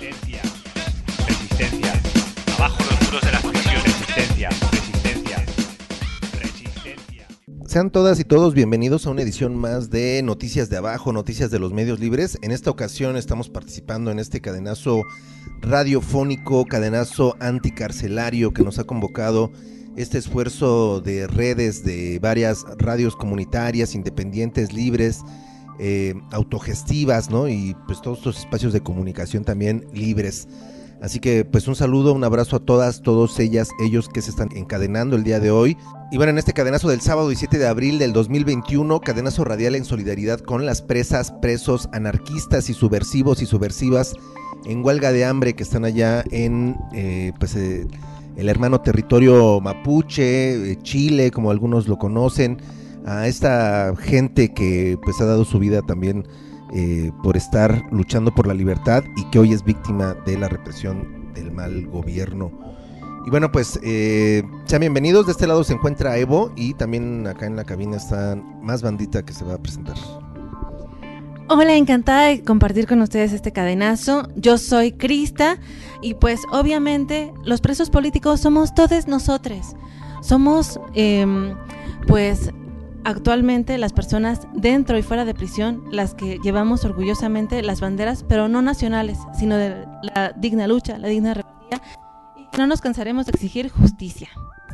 Resistencia, resistencia. Abajo los muros de las prisiones. Resistencia, resistencia, resistencia. Sean todas y todos bienvenidos a una edición más de Noticias de Abajo, Noticias de los Medios Libres. En esta ocasión estamos participando en este cadenazo radiofónico, cadenazo anticarcelario que nos ha convocado este esfuerzo de redes de varias radios comunitarias, independientes, libres, autogestivas, ¿no? Y pues todos estos espacios de comunicación también libres. Así que pues un saludo, un abrazo a todas, todos ellas, ellos que se están encadenando el día de hoy. Y bueno, en este cadenazo del sábado 17 de abril del 2021, cadenazo radial en solidaridad con las presas, presos, anarquistas y subversivos y subversivas en huelga de hambre que están allá en el hermano territorio mapuche, Chile, como algunos lo conocen, a esta gente que pues ha dado su vida también por estar luchando por la libertad y que hoy es víctima de la represión del mal gobierno. Y bueno, pues sean bienvenidos. De este lado se encuentra Evo y también acá en la cabina está más bandita que se va a presentar. Hola, encantada de compartir con ustedes este cadenazo. Yo soy Crista y pues obviamente los presos políticos somos todos nosotros. Somos pues actualmente las personas dentro y fuera de prisión las que llevamos orgullosamente las banderas, pero no nacionales, sino de la digna lucha, la digna rebeldía, y que no nos cansaremos de exigir justicia.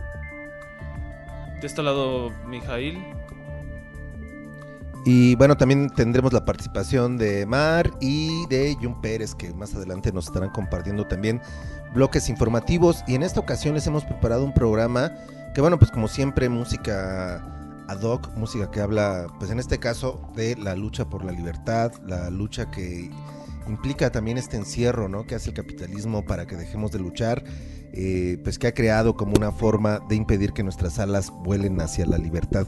De este lado, Mijail. Y bueno, también tendremos la participación de Mar y de Jun Pérez, que más adelante nos estarán compartiendo también bloques informativos. Y en esta ocasión les hemos preparado un programa que, bueno, pues como siempre, música ad hoc, música que habla, pues en este caso, de la lucha por la libertad, la lucha que implica también este encierro, ¿no?, que hace el capitalismo para que dejemos de luchar, pues que ha creado como una forma de impedir que nuestras alas vuelen hacia la libertad.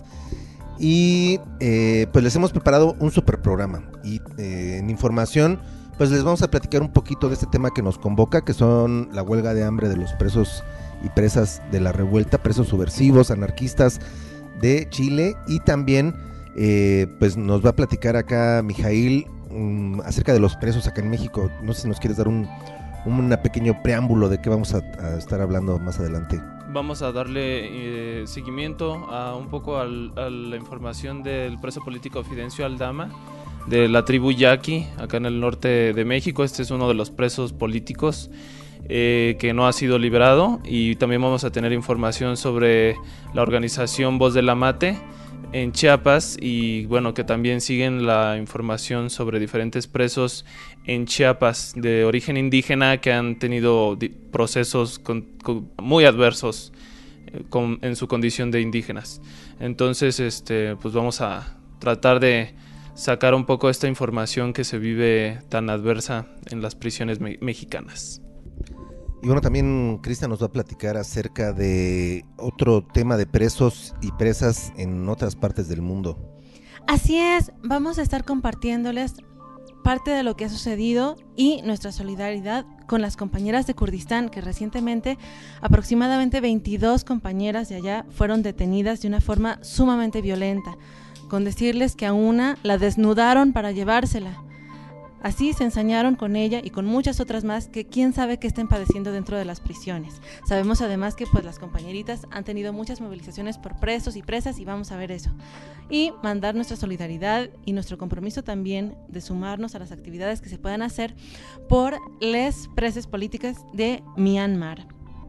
Y pues les hemos preparado un super programa y en información pues les vamos a platicar un poquito de este tema que nos convoca, que son la huelga de hambre de los presos y presas de la revuelta, presos subversivos, anarquistas de Chile, y también pues nos va a platicar acá Mijail acerca de los presos acá en México. No sé si nos quieres dar un pequeño preámbulo de qué vamos a estar hablando más adelante. Vamos a darle seguimiento a un poco a la información del preso político Fidencio Aldama, de la tribu Yaqui, acá en el norte de México. Este es uno de los presos políticos que no ha sido liberado. Y también vamos a tener información sobre la organización Voz del Amate en Chiapas, y bueno, que también siguen la información sobre diferentes presos en Chiapas de origen indígena que han tenido procesos muy adversos en su condición de indígenas. Entonces, pues vamos a tratar de sacar un poco esta información que se vive tan adversa en las prisiones mexicanas. Y bueno, también Crista nos va a platicar acerca de otro tema de presos y presas en otras partes del mundo. Así es, vamos a estar compartiéndoles parte de lo que ha sucedido y nuestra solidaridad con las compañeras de Kurdistán, que recientemente aproximadamente 22 compañeras de allá fueron detenidas de una forma sumamente violenta, con decirles que a una la desnudaron para llevársela. Así se ensañaron con ella y con muchas otras más que quién sabe qué estén padeciendo dentro de las prisiones. Sabemos además que pues las compañeritas han tenido muchas movilizaciones por presos y presas, y vamos a ver eso. Y mandar nuestra solidaridad y nuestro compromiso también de sumarnos a las actividades que se puedan hacer por les preses políticas de Myanmar.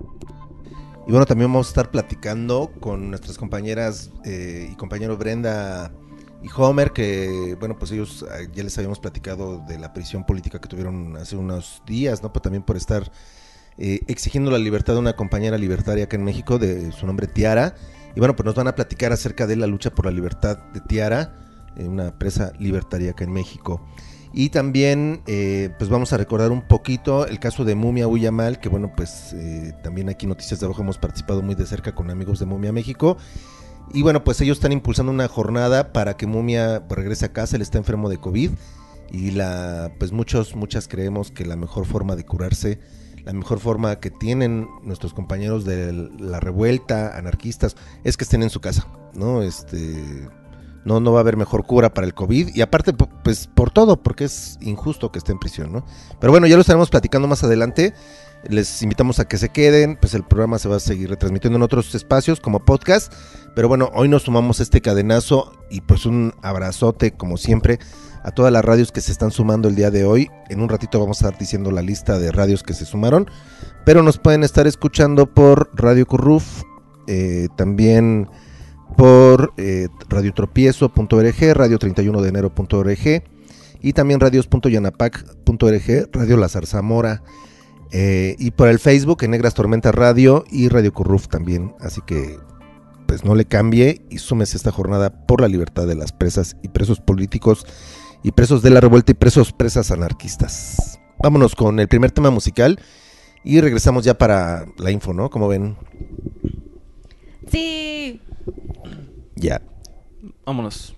Y bueno, también vamos a estar platicando con nuestras compañeras y compañeros Brenda y Homer, que bueno, pues ellos ya les habíamos platicado de la prisión política que tuvieron hace unos días, ¿no? Pues también por estar exigiendo la libertad de una compañera libertaria acá en México, de su nombre Tiara. Y bueno, pues nos van a platicar acerca de la lucha por la libertad de Tiara, una presa libertaria acá en México. Y también pues vamos a recordar un poquito el caso de Mumia Uyamal, que bueno, pues también aquí en Noticias de Abajo hemos participado muy de cerca con amigos de Mumia México. Y bueno, pues ellos están impulsando una jornada para que Mumia regrese a casa. Él está enfermo de COVID y pues muchas creemos que la mejor forma de curarse, la mejor forma que tienen nuestros compañeros de la revuelta, anarquistas, es que estén en su casa, ¿no? no va a haber mejor cura para el COVID, y aparte pues por todo, porque es injusto que esté en prisión, ¿no? Pero bueno, ya lo estaremos platicando más adelante. Les invitamos a que se queden, pues el programa se va a seguir retransmitiendo en otros espacios como podcast, pero bueno, hoy nos sumamos a este cadenazo y pues un abrazote como siempre a todas las radios que se están sumando el día de hoy. En un ratito vamos a estar diciendo la lista de radios que se sumaron, pero nos pueden estar escuchando por Radio Curruf, también por radiotropiezo.org, radio31denero.org y también radios.yanapac.org, Radio La Zarzamora, y por el Facebook en Negras Tormentas Radio y Radio Curruf también. Así que pues no le cambie y súmese a esta jornada por la libertad de las presas y presos políticos y presos de la revuelta y presas anarquistas. Vámonos con el primer tema musical y regresamos ya para la info, ¿no? ¿Cómo ven? Sí. Ya. Vámonos.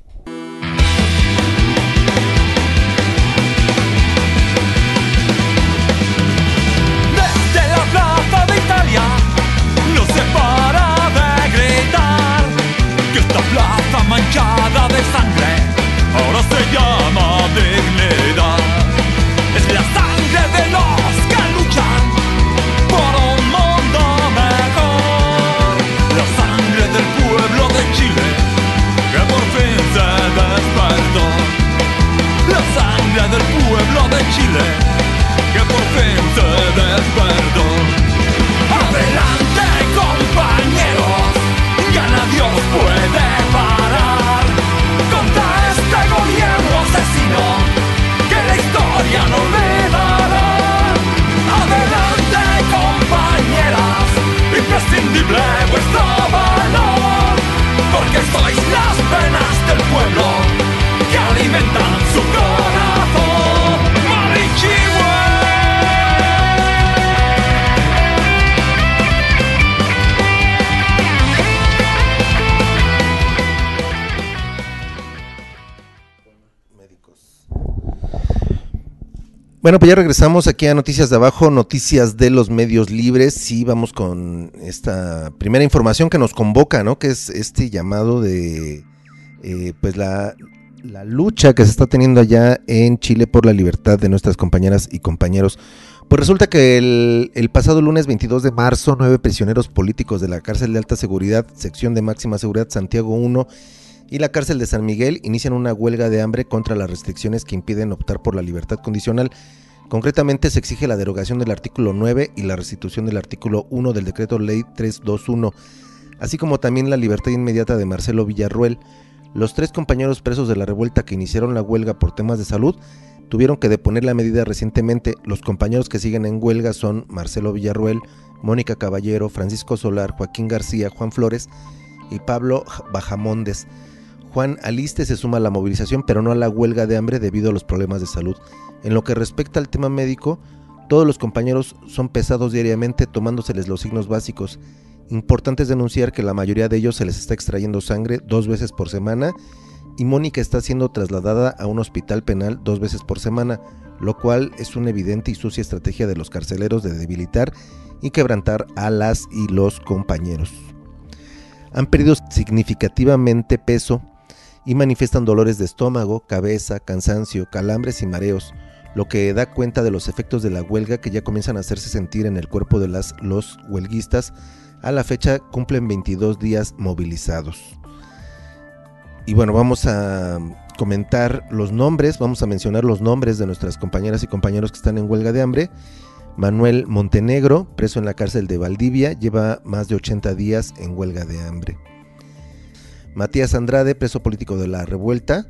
Desde la plaza de Italia no se para de gritar que esta plaza manchada de sangre ahora se llama dignidad. Es la sangre de los que luchan por un mundo mejor. La sangre del pueblo de Chile que por fin se despertó. La sangre del pueblo de Chile que por fin se despertó. Adelante compañeros, ya nadie os puede parar contra este gobierno asesino que la historia no olvidará. Adelante compañeras, imprescindible vuestro valor, porque sois las penas del pueblo que alimentan su corazón. Marichihue. Bueno, pues ya regresamos aquí a Noticias de Abajo, noticias de los medios libres, y vamos con esta primera información que nos convoca, ¿no? Que es este llamado de pues la lucha que se está teniendo allá en Chile por la libertad de nuestras compañeras y compañeros. Pues resulta que el pasado lunes 22 de marzo, 9 prisioneros políticos de la cárcel de alta seguridad, sección de máxima seguridad Santiago 1 y la cárcel de San Miguel inician una huelga de hambre contra las restricciones que impiden optar por la libertad condicional. Concretamente se exige la derogación del artículo 9 y la restitución del artículo 1 del decreto ley 321, así como también la libertad inmediata de Marcelo Villarruel. Los 3 compañeros presos de la revuelta que iniciaron la huelga por temas de salud tuvieron que deponer la medida recientemente. Los compañeros que siguen en huelga son Marcelo Villarruel, Mónica Caballero, Francisco Solar, Joaquín García, Juan Flores y Pablo Bajamondes. Juan Aliste se suma a la movilización, pero no a la huelga de hambre debido a los problemas de salud. En lo que respecta al tema médico, todos los compañeros son pesados diariamente tomándoseles los signos básicos. Importante es denunciar que la mayoría de ellos se les está extrayendo sangre 2 veces por semana y Mónica está siendo trasladada a un hospital penal 2 veces por semana, lo cual es una evidente y sucia estrategia de los carceleros de debilitar y quebrantar a las y los compañeros. Han perdido significativamente peso y manifiestan dolores de estómago, cabeza, cansancio, calambres y mareos, lo que da cuenta de los efectos de la huelga que ya comienzan a hacerse sentir en el cuerpo de los huelguistas. A la fecha cumplen 22 días movilizados. Y bueno, vamos a comentar los nombres, vamos a mencionar los nombres de nuestras compañeras y compañeros que están en huelga de hambre. Manuel Montenegro, preso en la cárcel de Valdivia, lleva más de 80 días en huelga de hambre. Matías Andrade, preso político de la revuelta,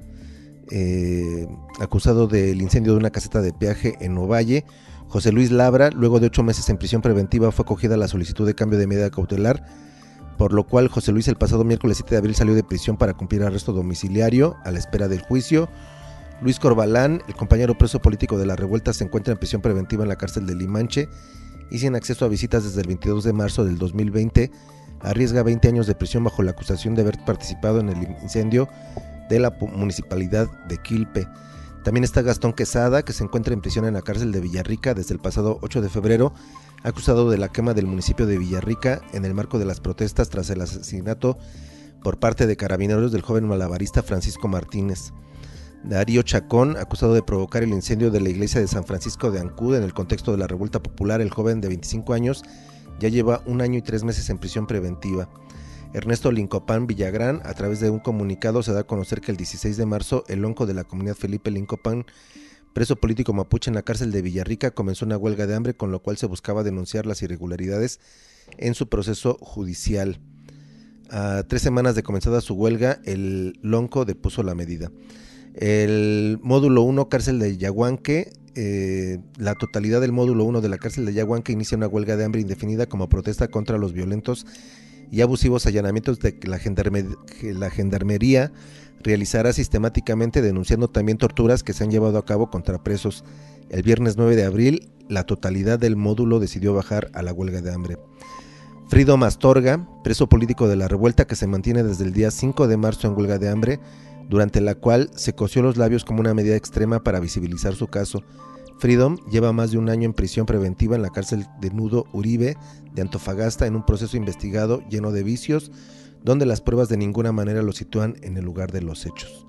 acusado del incendio de una caseta de peaje en Ovalle. José Luis Labra, luego de 8 meses en prisión preventiva, fue acogida la solicitud de cambio de medida cautelar, por lo cual José Luis el pasado miércoles 7 de abril salió de prisión para cumplir arresto domiciliario a la espera del juicio. Luis Corbalán, el compañero preso político de la revuelta, se encuentra en prisión preventiva en la cárcel de Limanche y sin acceso a visitas desde el 22 de marzo del 2020. Arriesga 20 años de prisión bajo la acusación de haber participado en el incendio de la municipalidad de Quilpe. También está Gastón Quesada, que se encuentra en prisión en la cárcel de Villarrica desde el pasado 8 de febrero, acusado de la quema del municipio de Villarrica en el marco de las protestas tras el asesinato por parte de carabineros del joven malabarista Francisco Martínez. Darío Chacón, acusado de provocar el incendio de la iglesia de San Francisco de Ancud en el contexto de la revuelta popular, el joven de 25 años ya lleva 1 año y 3 meses en prisión preventiva. Ernesto Lincopán Villagrán, a través de un comunicado, se da a conocer que el 16 de marzo el onco de la comunidad Felipe Lincopán, preso político mapuche en la cárcel de Villarrica, comenzó una huelga de hambre con lo cual se buscaba denunciar las irregularidades en su proceso judicial. A 3 semanas de comenzada su huelga, el lonco depuso la medida. El módulo 1, cárcel de Yaguanque, la totalidad del módulo 1 de la cárcel de Yaguanque inicia una huelga de hambre indefinida como protesta contra los violentos y abusivos allanamientos de que la gendarmería realizará sistemáticamente, denunciando también torturas que se han llevado a cabo contra presos. El viernes 9 de abril, la totalidad del módulo decidió bajar a la huelga de hambre. Frido Mastorga, preso político de la revuelta que se mantiene desde el día 5 de marzo en huelga de hambre, durante la cual se cosió los labios como una medida extrema para visibilizar su caso. Freedom lleva más de 1 año en prisión preventiva en la cárcel de Nudo Uribe de Antofagasta en un proceso investigado lleno de vicios, donde las pruebas de ninguna manera lo sitúan en el lugar de los hechos.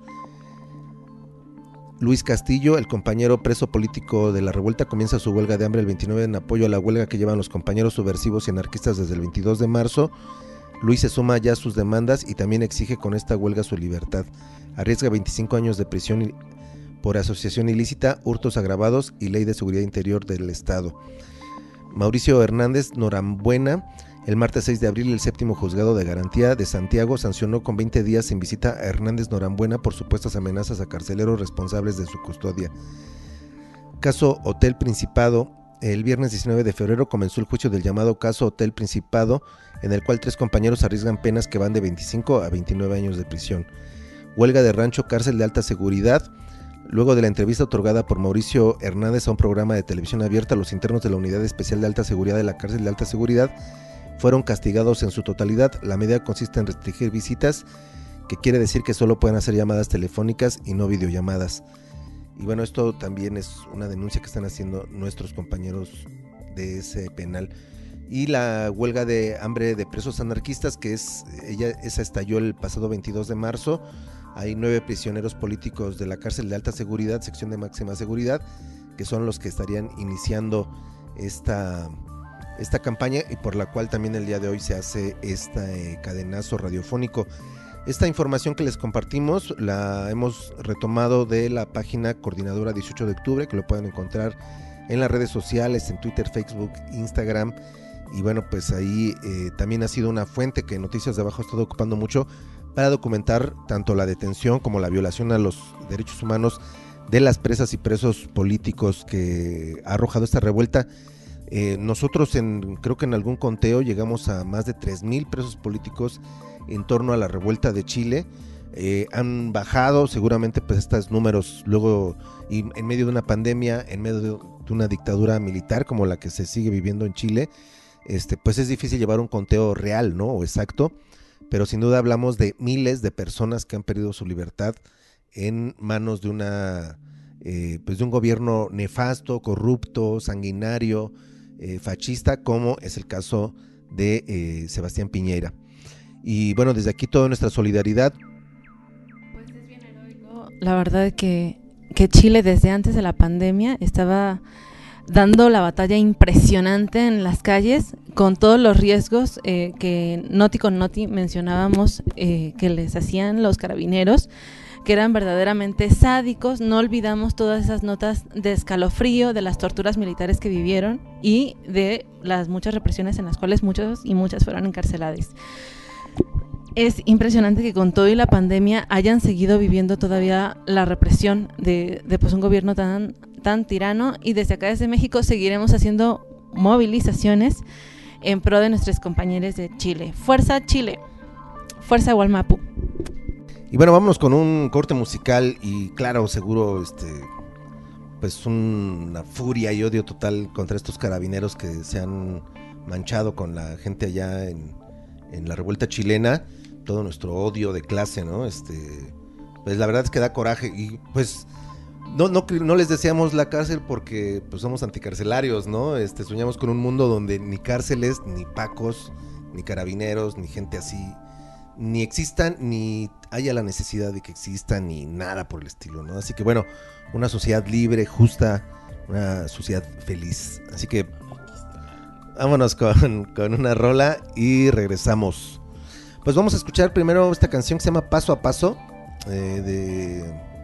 Luis Castillo, el compañero preso político de la revuelta, comienza su huelga de hambre el 29 en apoyo a la huelga que llevan los compañeros subversivos y anarquistas desde el 22 de marzo. Luis se suma ya a sus demandas y también exige con esta huelga su libertad. Arriesga 25 años de prisión por asociación ilícita, hurtos agravados y ley de seguridad interior del Estado. Mauricio Hernández Norambuena, el martes 6 de abril, el séptimo juzgado de garantía de Santiago sancionó con 20 días sin visita a Hernández Norambuena por supuestas amenazas a carceleros responsables de su custodia. Caso Hotel Principado. El viernes 19 de febrero comenzó el juicio del llamado caso Hotel Principado, en el cual 3 compañeros arriesgan penas que van de 25 a 29 años de prisión. Huelga de rancho, cárcel de alta seguridad. Luego de la entrevista otorgada por Mauricio Hernández a un programa de televisión abierta, los internos de la Unidad Especial de Alta Seguridad de la cárcel de alta seguridad fueron castigados en su totalidad. La medida consiste en restringir visitas, que quiere decir que solo pueden hacer llamadas telefónicas y no videollamadas. Y bueno, esto también es una denuncia que están haciendo nuestros compañeros de ese penal. Y la huelga de hambre de presos anarquistas, que esa estalló el pasado 22 de marzo. Hay 9 prisioneros políticos de la cárcel de alta seguridad, sección de máxima seguridad, que son los que estarían iniciando esta campaña y por la cual también el día de hoy se hace este cadenazo radiofónico. Esta información que les compartimos la hemos retomado de la página Coordinadora 18 de octubre, que lo pueden encontrar en las redes sociales, en Twitter, Facebook, Instagram. Y bueno, pues ahí también ha sido una fuente que Noticias de Abajo ha estado ocupando mucho para documentar tanto la detención como la violación a los derechos humanos de las presas y presos políticos que ha arrojado esta revuelta. Nosotros creo que en algún conteo llegamos a más de 3,000 presos políticos en torno a la revuelta de Chile. Han bajado seguramente pues estos números luego, y en medio de una pandemia, en medio de una dictadura militar como la que se sigue viviendo en Chile, pues es difícil llevar un conteo real, ¿no? O exacto, pero sin duda hablamos de miles de personas que han perdido su libertad en manos de de un gobierno nefasto, corrupto, sanguinario, fascista, como es el caso de Sebastián Piñera. Y bueno, desde aquí toda nuestra solidaridad. Pues es bien heroico. La verdad es que Chile desde antes de la pandemia estaba dando la batalla impresionante en las calles, con todos los riesgos que Noti con Noti mencionábamos que les hacían los carabineros, que eran verdaderamente sádicos. No olvidamos todas esas notas de escalofrío, de las torturas militares que vivieron y de las muchas represiones en las cuales muchos y muchas fueron encarceladas. Es impresionante que con todo y la pandemia hayan seguido viviendo todavía la represión de pues un gobierno tan tirano, y desde acá desde México seguiremos haciendo movilizaciones en pro de nuestros compañeros de Chile. ¡Fuerza Chile! ¡Fuerza Gualmapu! Y bueno, vámonos con un corte musical y claro, seguro pues una furia y odio total contra estos carabineros que se han manchado con la gente allá en la revuelta chilena. Todo nuestro odio de clase, ¿no? Pues la verdad es que da coraje y pues no les deseamos la cárcel porque pues somos anticarcelarios, ¿no? Soñamos con un mundo donde ni cárceles, ni pacos, ni carabineros, ni gente así ni existan, ni haya la necesidad de que existan, ni nada por el estilo, ¿no? Así que bueno, una sociedad libre, justa, una sociedad feliz. Así que vámonos con una rola y regresamos. Pues vamos a escuchar primero esta canción que se llama Paso a Paso, el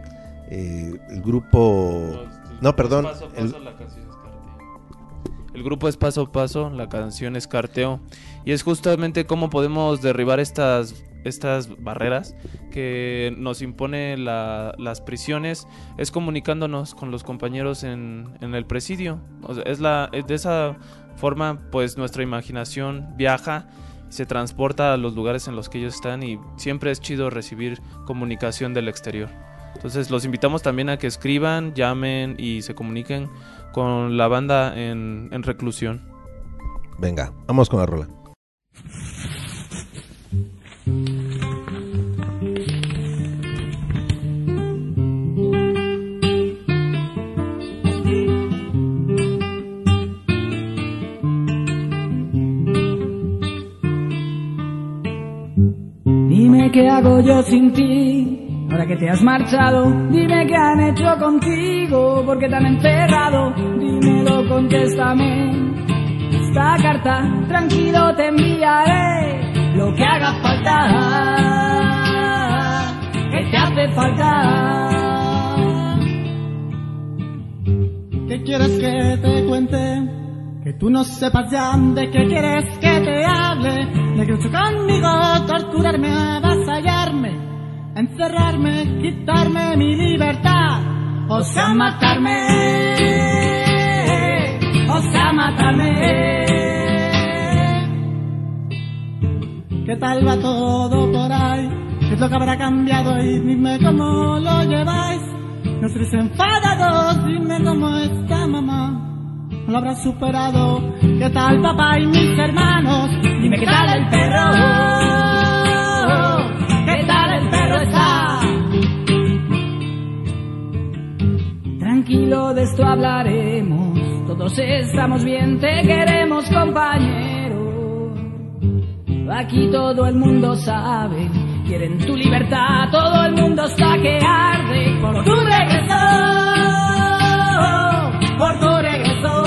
grupo... No, perdón. Paso a paso, la canción es Carteo. El grupo es Paso a Paso, la canción es Carteo. Y es justamente cómo podemos derribar estas barreras que nos impone las prisiones, es comunicándonos con los compañeros en el presidio. O sea, de esa forma, pues nuestra imaginación viaja, se transporta a los lugares en los que ellos están, y siempre es chido recibir comunicación del exterior. Entonces los invitamos también a que escriban, llamen y se comuniquen con la banda en reclusión. Venga, vamos con la rola. Dime qué hago yo sin ti, ahora que te has marchado. Dime qué han hecho contigo, porque te han encerrado. Dímelo, contéstame. Esta carta, tranquilo te enviaré. Lo que haga falta, que te hace falta. ¿Qué quieres que te cuente? Que tú no sepas ya de qué quieres que te hable. Negrito conmigo, torturarme, avasallarme, encerrarme, quitarme mi libertad, o sea matarme, o sea matarme. ¿Qué tal va todo por ahí? ¿Qué es lo que habrá cambiado? Y dime cómo lo lleváis. No estéis enfadados, dime cómo está mamá. ¿No lo habrás superado? ¿Qué tal papá y mis hermanos? Dime qué tal el perro. ¿Qué tal el perro está? Tranquilo, de esto hablaremos. Todos estamos bien, te queremos, compañero. Aquí todo el mundo sabe, quieren tu libertad. Todo el mundo está que arde por tu regreso, por tu regreso.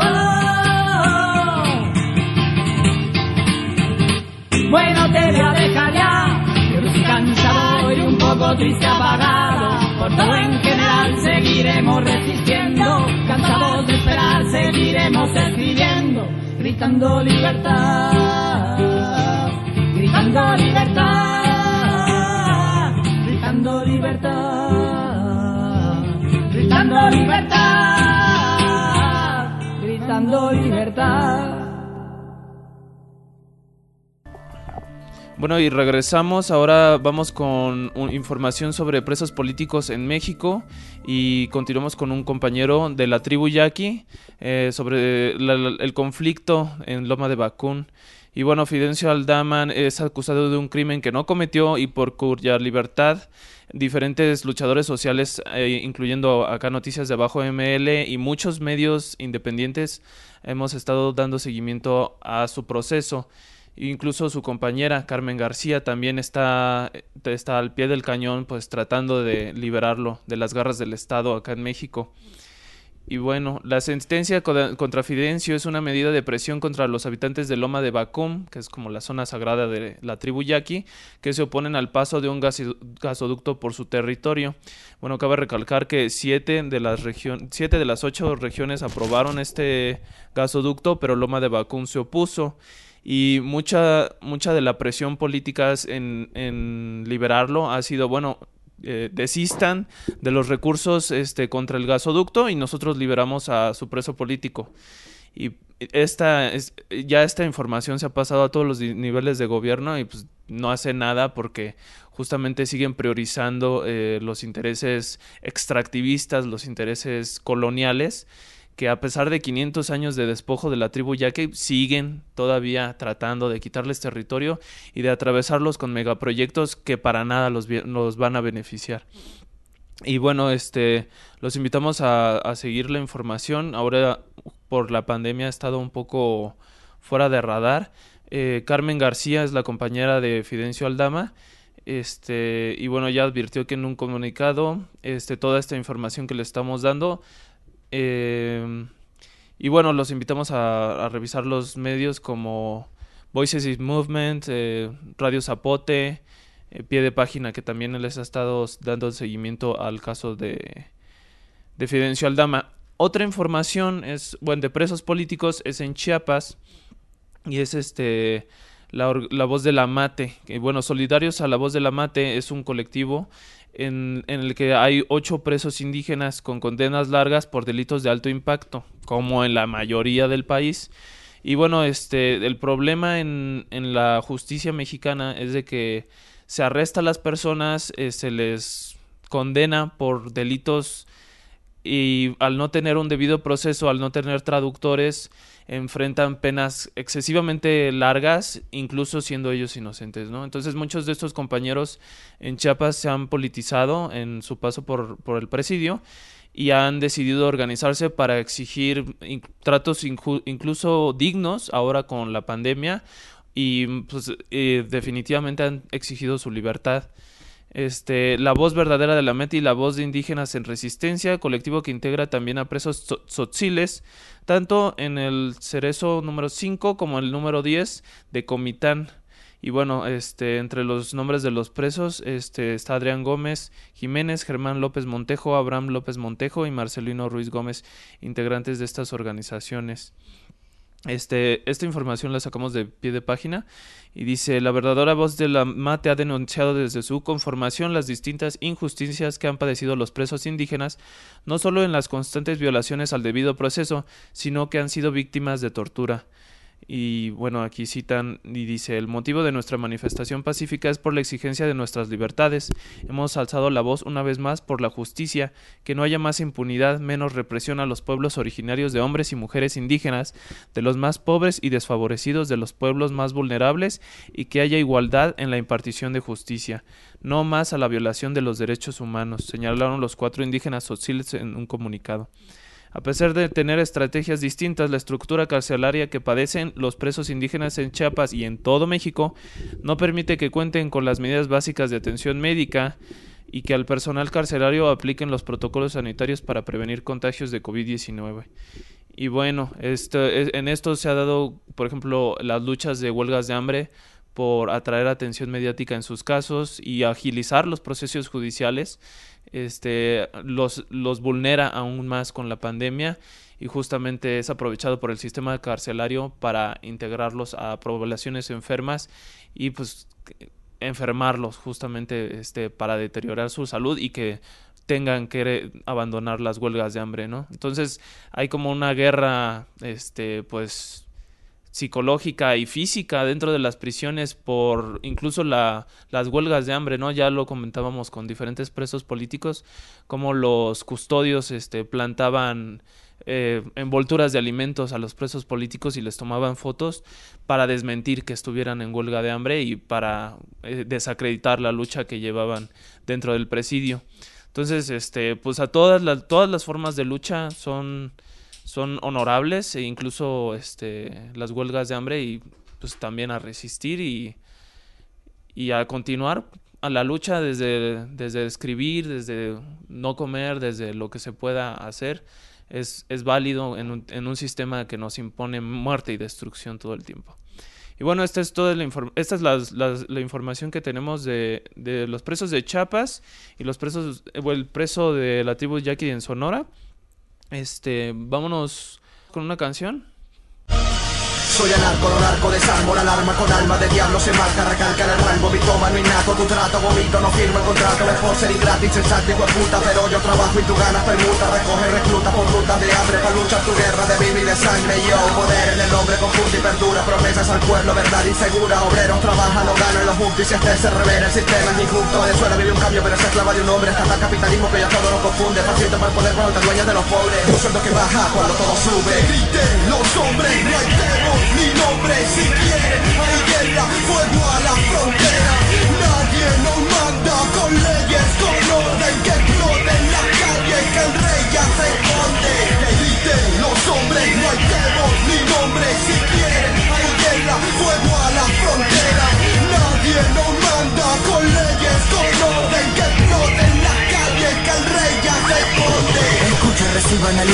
Bueno, te voy a dejar ya, yo estoy cansado y un poco triste, apagado. Por todo en general seguiremos resistiendo, cansados de esperar seguiremos escribiendo, gritando libertad, gritando libertad, gritando libertad, gritando libertad, gritando libertad. Bueno, y regresamos, ahora vamos con información sobre presos políticos en México, y continuamos con un compañero de la tribu Yaqui sobre el conflicto en Loma de Bacún. Y bueno, Fidencio Aldama es acusado de un crimen que no cometió y por cuya libertad diferentes luchadores sociales, incluyendo acá Noticias de Abajo ML y muchos medios independientes, hemos estado dando seguimiento a su proceso. Incluso su compañera Carmen García también está al pie del cañón, pues tratando de liberarlo de las garras del Estado acá en México. Y bueno, la sentencia contra Fidencio es una medida de presión contra los habitantes de Loma de Bacún, que es como la zona sagrada de la tribu Yaqui, que se oponen al paso de un gasoducto por su territorio. Bueno, cabe recalcar que 7 de las 8 regiones aprobaron este gasoducto, pero Loma de Bacún se opuso. Y mucha de la presión política en liberarlo ha sido, bueno, desistan de los recursos contra el gasoducto y nosotros liberamos a su preso político. Y esta información se ha pasado a todos los niveles de gobierno y pues no hace nada porque justamente siguen priorizando los intereses extractivistas, los intereses coloniales, que a pesar de 500 años de despojo de la tribu Yaqui, siguen todavía tratando de quitarles territorio y de atravesarlos con megaproyectos que para nada los van a beneficiar. Y bueno, los invitamos a seguir la información. Ahora, por la pandemia, ha estado un poco fuera de radar. Carmen García es la compañera de Fidencio Aldama. Y bueno, ya advirtió que en un comunicado toda esta información que le estamos dando, y bueno, los invitamos a revisar los medios como Voices is Movement, Radio Zapote, Pie de Página, que también les ha estado dando seguimiento al caso de Fidencio Aldama. Otra información de presos políticos es en Chiapas, y es la Voz de la Mate. Bueno, Solidarios a la Voz de la Mate es un colectivo en el que hay 8 presos indígenas con condenas largas por delitos de alto impacto, como en la mayoría del país. Y bueno, el problema en la justicia mexicana es de que se arresta a las personas, se les condena por delitos, y al no tener un debido proceso, al no tener traductores, enfrentan penas excesivamente largas, incluso siendo ellos inocentes, ¿no? Entonces muchos de estos compañeros en Chiapas se han politizado en su paso por el presidio y han decidido organizarse para exigir tratos incluso dignos ahora con la pandemia, y pues definitivamente han exigido su libertad. La Voz Verdadera de la Mete y la Voz de Indígenas en Resistencia, colectivo que integra también a presos tzotziles, tanto en el Cerezo número 5 como el número 10 de Comitán. Y bueno, entre los nombres de los presos está Adrián Gómez Jiménez, Germán López Montejo, Abraham López Montejo y Marcelino Ruiz Gómez, integrantes de estas organizaciones. Esta información la sacamos de Pie de Página y dice: la verdadera Voz de la Mate ha denunciado desde su conformación las distintas injusticias que han padecido los presos indígenas, no solo en las constantes violaciones al debido proceso, sino que han sido víctimas de tortura. Y bueno, aquí citan y dice: el motivo de nuestra manifestación pacífica es por la exigencia de nuestras libertades. Hemos alzado la voz una vez más por la justicia, que no haya más impunidad, menos represión a los pueblos originarios de hombres y mujeres indígenas, de los más pobres y desfavorecidos, de los pueblos más vulnerables, y que haya igualdad en la impartición de justicia. No más a la violación de los derechos humanos, señalaron los 4 indígenas tzotziles en un comunicado. A pesar de tener estrategias distintas, la estructura carcelaria que padecen los presos indígenas en Chiapas y en todo México no permite que cuenten con las medidas básicas de atención médica y que al personal carcelario apliquen los protocolos sanitarios para prevenir contagios de COVID-19. Y bueno, en esto se ha dado, por ejemplo, las luchas de huelgas de hambre por atraer atención mediática en sus casos y agilizar los procesos judiciales. Los vulnera aún más con la pandemia, y justamente es aprovechado por el sistema carcelario para integrarlos a poblaciones enfermas y pues enfermarlos justamente para deteriorar su salud y que tengan que abandonar las huelgas de hambre, ¿no? Entonces hay como una guerra pues psicológica y física dentro de las prisiones por incluso las huelgas de hambre, ¿no? Ya lo comentábamos con diferentes presos políticos, como los custodios plantaban envolturas de alimentos a los presos políticos y les tomaban fotos para desmentir que estuvieran en huelga de hambre y para desacreditar la lucha que llevaban dentro del presidio. Entonces, pues a todas las formas de lucha son honorables, e incluso las huelgas de hambre, y pues también a resistir y a continuar a la lucha desde escribir, desde no comer, desde lo que se pueda hacer. Es válido en un sistema que nos impone muerte y destrucción todo el tiempo. Y bueno, esta es la información que tenemos de los presos de Chiapas y el preso de la tribu Yaqui en Sonora. Vámonos con una canción. Soy anarco, desarmo la alarma con alma de diablo se marca, recalca el rango, mitómano innato, tu trato, vomito, no firmo el contrato, es por ser ingrato, insensato, hijo de puta, pero yo trabajo y tú ganas permuta, recoge, recluta por rutas de hambre, para luchar tu guerra de vida y de sangre, yo, poder en el nombre confunde y perdura, promesas al pueblo, verdad insegura, obreros trabajan, no ganan los juntos y si se revela, el sistema es injusto, Venezuela vive un cambio, pero se esclava de un hombre, hasta el capitalismo que ya todo lo confunde, fácil tomar poder cuando te dueñas de los pobres, un sueldo que baja cuando todo sube, griten los hombres, no hay terror, ni nombre, si quieren hay guerra, fuego a la frontera. Nadie nos manda con leyes, con orden, que exploten la calle, que el rey ya se esconde. Que griten los hombres, no hay terror ni nombre, si quieren hay guerra, fuego a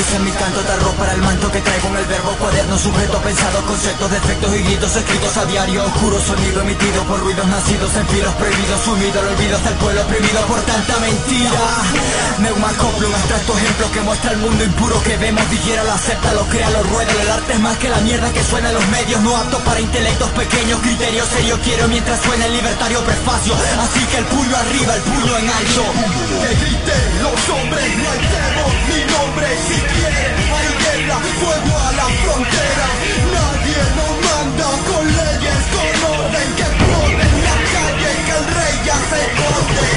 luz en mi canto, te arropa el manto que traigo en el verbo cuaderno, sujeto, pensado, conceptos, defectos y gritos escritos a diario. Oscuro sonido emitido por ruidos nacidos en filos prohibidos, sumido al olvido hasta el pueblo oprimido por tanta mentira. Neumacoplo, un abstracto ejemplo que muestra el mundo impuro que vemos. Digiera, lo acepta, lo crea, lo rueda. El arte es más que la mierda que suena en los medios, no apto para intelectos pequeños. Criterio serio quiero mientras suena el libertario prefacio. Así que el puño arriba, el puño en alto. Que griten los hombres, no altemos mi nombre. Si quieren hay guerra, fuego a la frontera. Nadie nos manda con leyes, con orden. Que exploten la calle, que el rey ya se corte.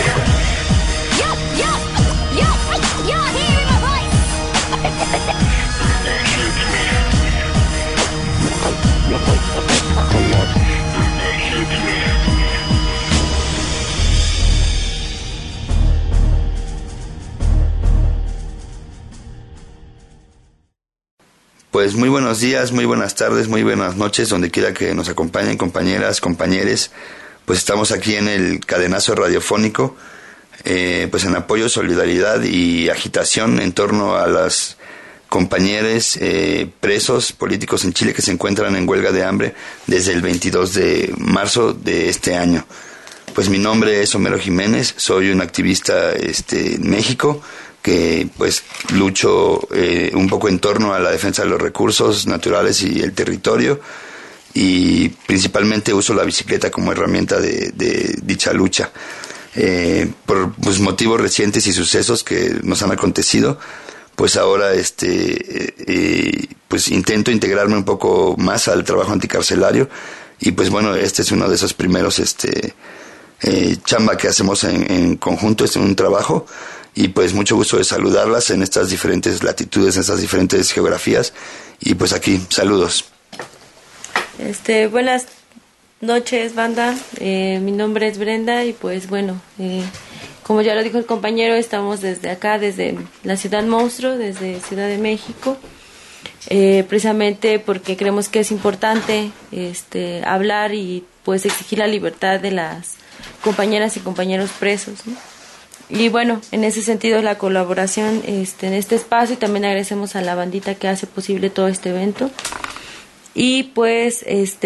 Hear my voice. Pues muy buenos días, muy buenas tardes, muy buenas noches, donde quiera que nos acompañen, compañeras, compañeros. Pues estamos aquí en el cadenazo radiofónico, pues en apoyo, solidaridad y agitación en torno a las compañeros presos políticos en Chile que se encuentran en huelga de hambre desde el 22 de marzo de este año. Pues mi nombre es Homero Jiménez, soy un activista en México que pues lucho un poco en torno a la defensa de los recursos naturales y el territorio, y principalmente uso la bicicleta como herramienta de dicha lucha. Por pues, motivos recientes y sucesos que nos han acontecido, pues ahora pues intento integrarme un poco más al trabajo anticarcelario, y pues bueno, este es uno de esos primeros chamba que hacemos en conjunto, es un trabajo, y pues mucho gusto de saludarlas en estas diferentes latitudes, en estas diferentes geografías, y pues aquí, saludos. Buenas noches, banda. Mi nombre es Brenda y pues bueno, como ya lo dijo el compañero, estamos desde acá, desde la Ciudad Monstruo, desde Ciudad de México, precisamente porque creemos que es importante hablar y pues exigir la libertad de las compañeras y compañeros presos, ¿no? Y bueno, en ese sentido la colaboración en este espacio, y también agradecemos a la bandita que hace posible todo este evento. Y pues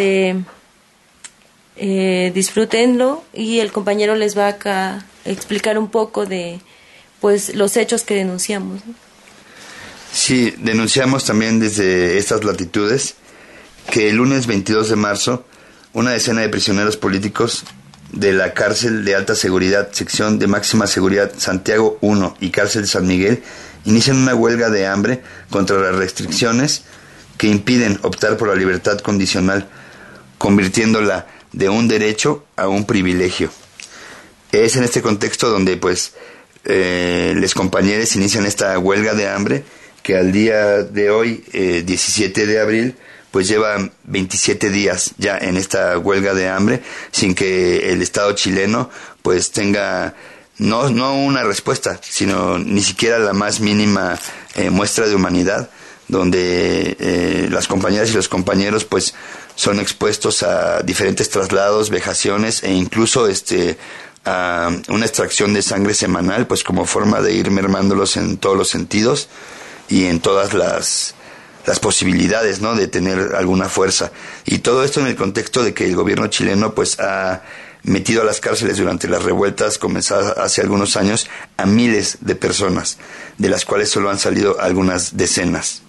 disfrútenlo, y el compañero les va a explicar un poco de pues los hechos que denunciamos, ¿no? Sí, denunciamos también desde estas latitudes que el lunes 22 de marzo una decena de prisioneros políticos de la cárcel de alta seguridad, sección de máxima seguridad Santiago I y cárcel de San Miguel inician una huelga de hambre contra las restricciones que impiden optar por la libertad condicional, convirtiéndola de un derecho a un privilegio. Es en este contexto donde pues los compañeros inician esta huelga de hambre, que al día de hoy, 17 de abril, pues lleva 27 días ya en esta huelga de hambre, sin que el Estado chileno pues tenga no una respuesta, sino ni siquiera la más mínima muestra de humanidad, donde las compañeras y los compañeros pues son expuestos a diferentes traslados, vejaciones, e incluso a una extracción de sangre semanal, pues como forma de ir mermándolos en todos los sentidos y en todas las posibilidades, ¿no?, de tener alguna fuerza. Y todo esto en el contexto de que el gobierno chileno pues ha metido a las cárceles durante las revueltas comenzadas hace algunos años a miles de personas, de las cuales solo han salido algunas decenas.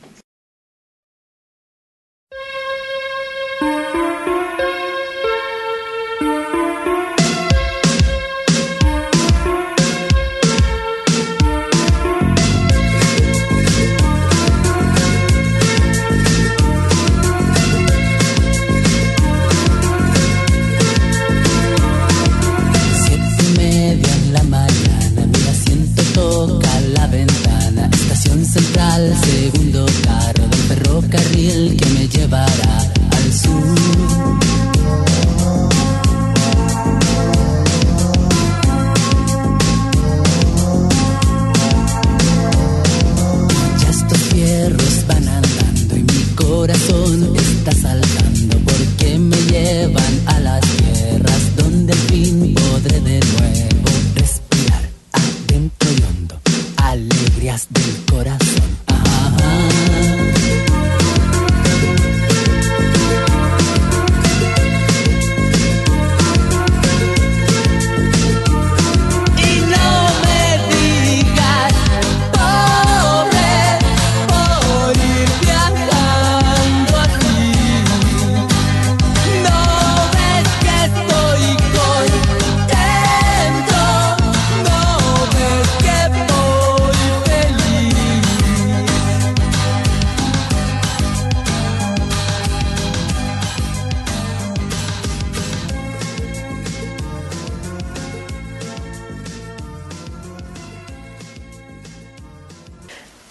Segundo carro del ferrocarril que me llevará al sur. Ya estos fierros van andando y mi corazón está saltando, porque me llevan a las tierras donde al fin podré de nuevo respirar adentro y hondo alegrías del corazón.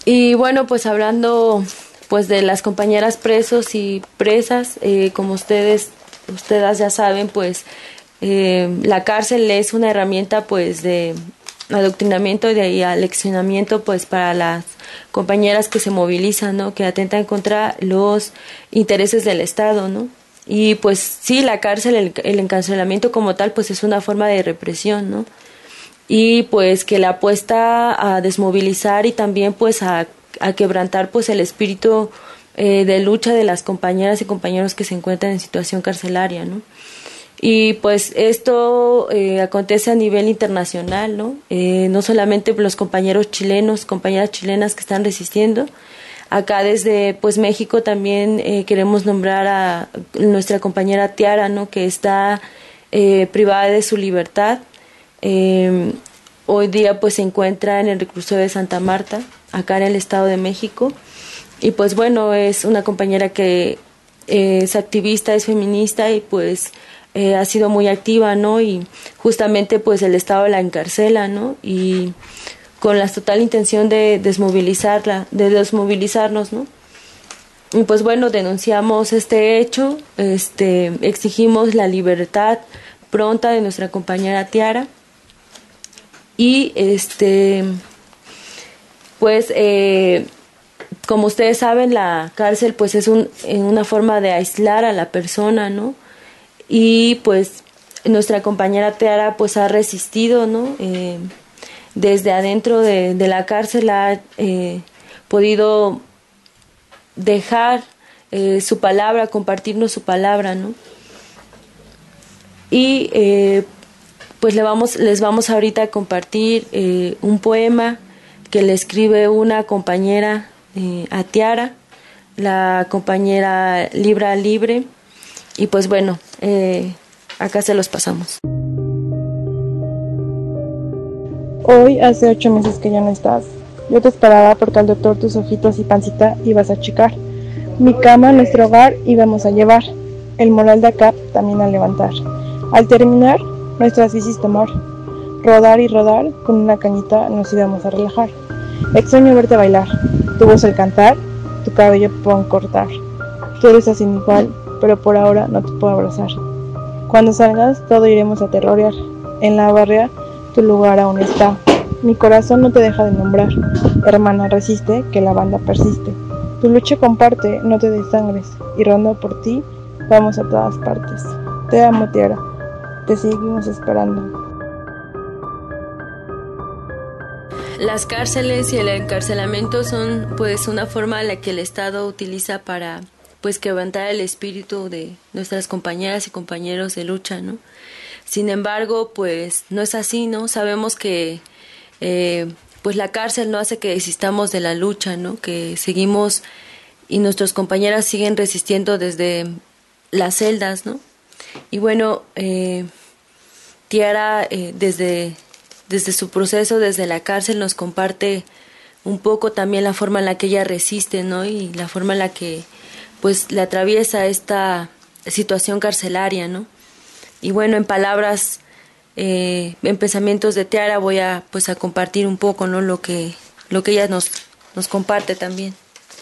Y bueno, pues hablando pues de las compañeras presos y presas, como ustedes ya saben, pues la cárcel es una herramienta pues de adoctrinamiento y de aleccionamiento pues para las compañeras que se movilizan, ¿no? Que atentan contra los intereses del Estado, ¿no? Y pues sí, la cárcel, el encarcelamiento como tal, pues es una forma de represión, ¿no? Y pues que la apuesta a desmovilizar y también pues a quebrantar pues el espíritu de lucha de las compañeras y compañeros que se encuentran en situación carcelaria, ¿no? Y pues esto acontece a nivel internacional, ¿no? No solamente los compañeros chilenos, compañeras chilenas que están resistiendo. Acá desde pues México también queremos nombrar a nuestra compañera Tiara, ¿no? Que está privada de su libertad. Hoy día pues se encuentra en el reclusorio de Santa Marta, acá en el Estado de México. Y pues bueno, es una compañera que es activista, es feminista y pues ha sido muy activa, ¿no? Y justamente pues el Estado la encarcela, ¿no? Y con la total intención de desmovilizarnos, ¿no? Y pues bueno, denunciamos este hecho, exigimos la libertad pronta de nuestra compañera Tiara y pues como ustedes saben, la cárcel pues es una forma de aislar a la persona, ¿no? Y pues nuestra compañera Tiara pues ha resistido, ¿no? Desde adentro de la cárcel ha podido dejar su palabra, compartirnos su palabra, ¿no? Y pues les vamos ahorita a compartir un poema que le escribe una compañera a Tiara, la compañera Libra Libre, y pues bueno, acá se los pasamos. Hoy hace 8 meses que ya no estás. Yo te esperaba porque al doctor tus ojitos y pancita ibas a checar. Mi cama, nuestro hogar íbamos a llevar. El moral de acá también a levantar. Al terminar, nuestras bicis tomar. Rodar y rodar, con una cañita nos íbamos a relajar. Extraño verte bailar. Tu voz al cantar, tu cabello pon cortar. Tú eres así igual, pero por ahora no te puedo abrazar. Cuando salgas, todo iremos a terrorear. En la barria, tu lugar aún está. Mi corazón no te deja de nombrar. Hermana, resiste, que la banda persiste. Tu lucha comparte, no te desangres. Y rondo por ti, vamos a todas partes. Te amo, Tiara. Te seguimos esperando. Las cárceles y el encarcelamiento son pues una forma en la que el Estado utiliza para pues quebrantar el espíritu de nuestras compañeras y compañeros de lucha, ¿no? Sin embargo, pues no es así, ¿no? Sabemos que pues la cárcel no hace que desistamos de la lucha, ¿no? Que seguimos y nuestras compañeras siguen resistiendo desde las celdas, ¿no? Y bueno, Tiara desde su proceso, desde la cárcel, nos comparte un poco también la forma en la que ella resiste, ¿no? Y la forma en la que pues le atraviesa esta situación carcelaria, ¿no? Y bueno, en palabras, en pensamientos de Tiara voy a pues a compartir un poco, ¿no? Lo que ella nos comparte también.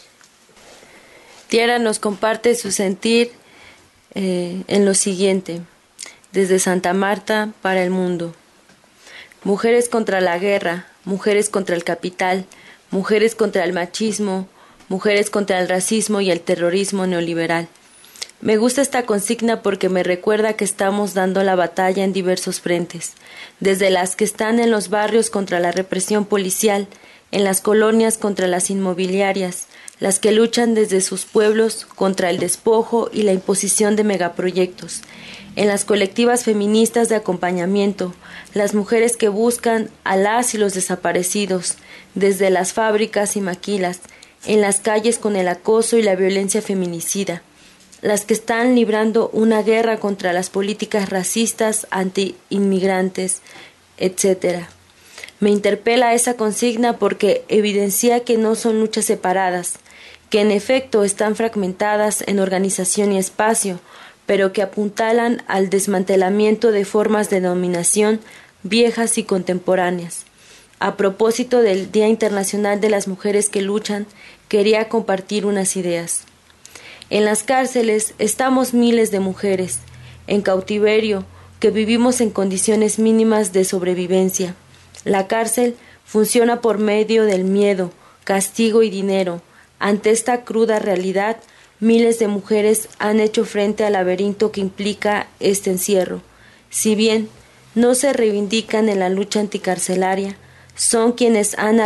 Tiara nos comparte su sentir en lo siguiente: desde Santa Marta para el mundo. Mujeres contra la guerra, mujeres contra el capital, mujeres contra el machismo, mujeres contra el racismo y el terrorismo neoliberal. Me gusta esta consigna porque me recuerda que estamos dando la batalla en diversos frentes, desde las que están en los barrios contra la represión policial, en las colonias contra las inmobiliarias, las que luchan desde sus pueblos contra el despojo y la imposición de megaproyectos, en las colectivas feministas de acompañamiento, las mujeres que buscan a las y los desaparecidos, desde las fábricas y maquilas, en las calles con el acoso y la violencia feminicida, las que están librando una guerra contra las políticas racistas, anti-inmigrantes, etc. Me interpela esa consigna porque evidencia que no son luchas separadas, que en efecto están fragmentadas en organización y espacio, pero que apuntalan al desmantelamiento de formas de dominación viejas y contemporáneas. a propósito del Día Internacional de las Mujeres que Luchan, quería compartir unas ideas. En las cárceles estamos miles de mujeres, en cautiverio, que vivimos en condiciones mínimas de sobrevivencia. La cárcel funciona por medio del miedo, castigo y dinero. Ante esta cruda realidad, miles de mujeres han hecho frente al laberinto que implica este encierro. Si bien no se reivindican en la lucha anticarcelaria, son quienes se han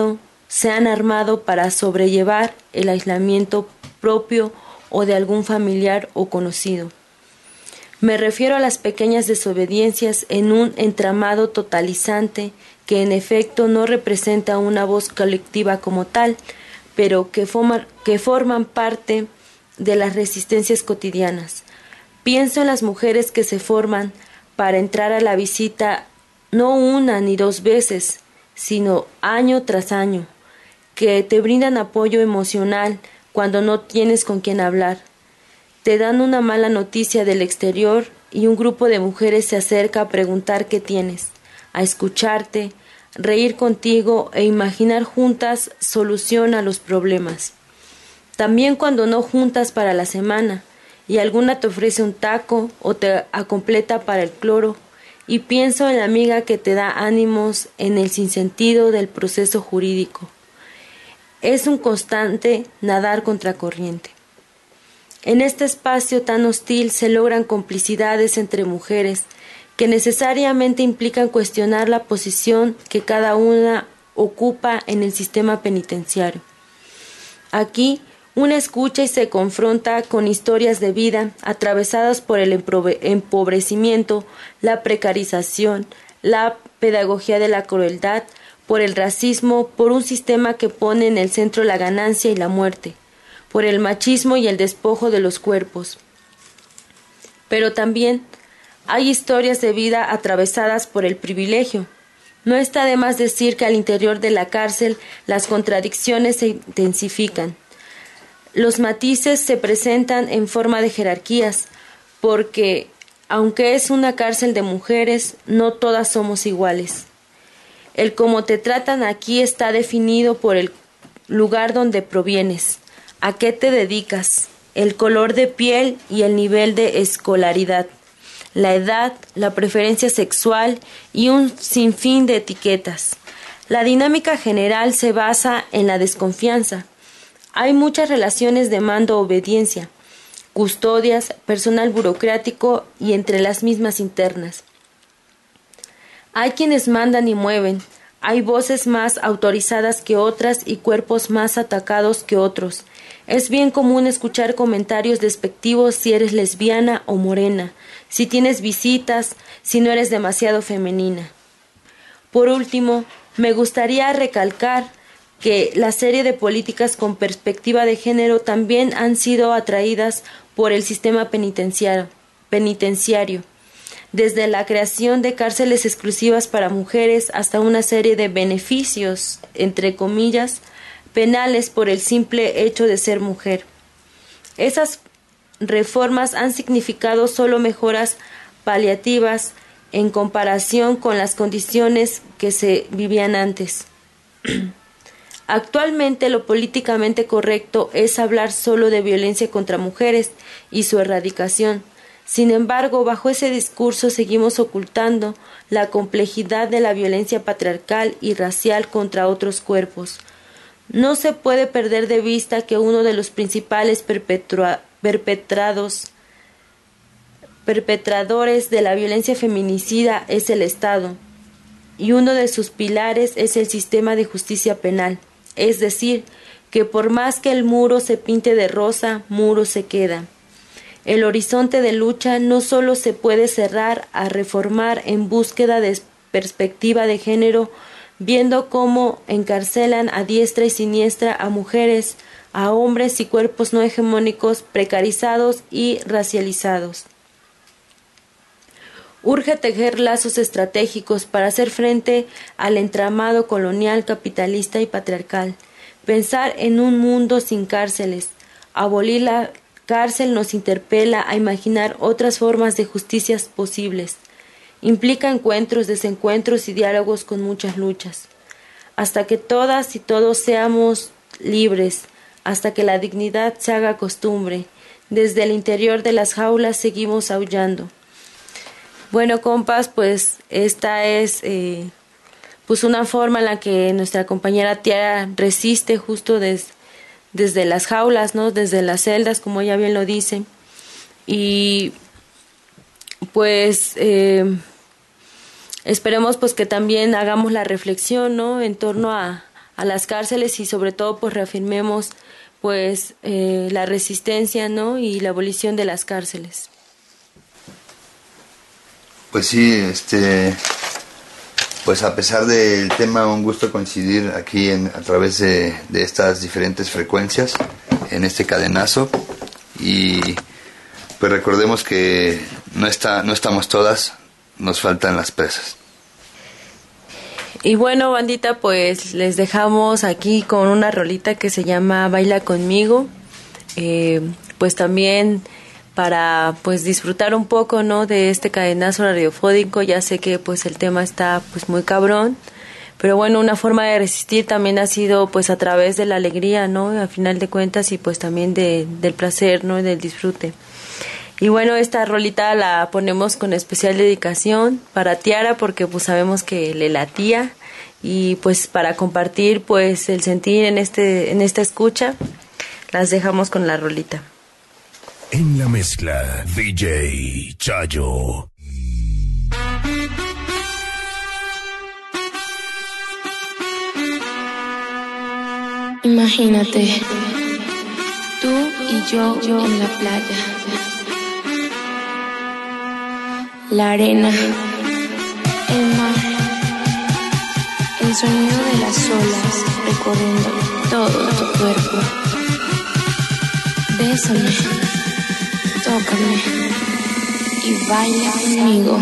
armado para sobrellevar el aislamiento propio o de algún familiar o conocido. Me refiero a las pequeñas desobediencias en un entramado totalizante que en efecto no representa una voz colectiva como tal, pero que forman parte de las resistencias cotidianas. Pienso en las mujeres que se forman para entrar a la visita no una ni dos veces, sino año tras año, que te brindan apoyo emocional cuando no tienes con quién hablar. Te dan una mala noticia del exterior y un grupo de mujeres se acerca a preguntar qué tienes, a escucharte, reír contigo e imaginar juntas solución a los problemas. También cuando no juntas para la semana y alguna te ofrece un taco o te acompleta para el cloro, y pienso en la amiga que te da ánimos en el sinsentido del proceso jurídico. Es un constante nadar contracorriente. En este espacio tan hostil se logran complicidades entre mujeres que necesariamente implican cuestionar la posición que cada una ocupa en el sistema penitenciario. Aquí, una escucha y se confronta con historias de vida atravesadas por el empobrecimiento, la precarización, la pedagogía de la crueldad, por el racismo, por un sistema que pone en el centro la ganancia y la muerte, por el machismo y el despojo de los cuerpos. Pero también hay historias de vida atravesadas por el privilegio. No está de más decir que al interior de la cárcel las contradicciones se intensifican. Los matices se presentan en forma de jerarquías, porque, aunque es una cárcel de mujeres, no todas somos iguales. El cómo te tratan aquí está definido por el lugar donde provienes, a qué te dedicas, el color de piel y el nivel de escolaridad, la edad, la preferencia sexual y un sinfín de etiquetas. La dinámica general se basa en la desconfianza. Hay muchas relaciones de mando-obediencia, custodias, personal burocrático y entre las mismas internas. Hay quienes mandan y mueven, hay voces más autorizadas que otras y cuerpos más atacados que otros. Es bien común escuchar comentarios despectivos si eres lesbiana o morena, si tienes visitas, si no eres demasiado femenina. Por último, me gustaría recalcar que la serie de políticas con perspectiva de género también han sido atraídas por el sistema penitenciario. Desde la creación de cárceles exclusivas para mujeres hasta una serie de beneficios, entre comillas, penales por el simple hecho de ser mujer. Esas reformas han significado solo mejoras paliativas en comparación con las condiciones que se vivían antes. Actualmente lo políticamente correcto es hablar solo de violencia contra mujeres y su erradicación. Sin embargo, bajo ese discurso seguimos ocultando la complejidad de la violencia patriarcal y racial contra otros cuerpos. No se puede perder de vista que uno de los principales perpetradores de la violencia feminicida es el Estado, y uno de sus pilares es el sistema de justicia penal. Es decir, que por más que el muro se pinte de rosa, muro se queda. El horizonte de lucha no solo se puede cerrar a reformar en búsqueda de perspectiva de género, viendo cómo encarcelan a diestra y siniestra a mujeres, a hombres y cuerpos no hegemónicos, precarizados y racializados. Urge tejer lazos estratégicos para hacer frente al entramado colonial, capitalista y patriarcal. Pensar en un mundo sin cárceles. Abolir la cárcel nos interpela a imaginar otras formas de justicias posibles. Implica encuentros, desencuentros y diálogos con muchas luchas. hasta que todas y todos seamos libres, hasta que la dignidad se haga costumbre. Desde el interior de las jaulas seguimos aullando. Bueno, compas, pues esta es pues una forma en la que nuestra compañera Tiara resiste justo desde las jaulas, ¿no? Desde las celdas, como ella bien lo dice. Y pues esperemos pues que también hagamos la reflexión, ¿no? En torno a las cárceles y sobre todo pues reafirmemos pues la resistencia, ¿no? Y la abolición de las cárceles. Pues sí, pues a pesar del tema, un gusto coincidir aquí a través de estas diferentes frecuencias en este cadenazo, y pues recordemos que no estamos todas, nos faltan las presas. Y bueno, bandita, pues les dejamos aquí con una rolita que se llama Baila Conmigo, pues también para pues disfrutar un poco, ¿no? De este cadenazo radiofónico. Ya sé que pues el tema está pues muy cabrón, pero bueno, una forma de resistir también ha sido pues a través de la alegría, ¿no? Al final de cuentas, y pues también del placer, ¿no? Del disfrute. Y bueno, esta rolita la ponemos con especial dedicación para Tiara, porque pues sabemos que le latía, y pues para compartir pues el sentir en esta escucha, las dejamos con la rolita. En la mezcla, DJ Chayo. Imagínate, tú y yo en la playa, la arena, el mar, el sonido de las olas recorriendo todo tu cuerpo. Bésame, tócame y baila conmigo.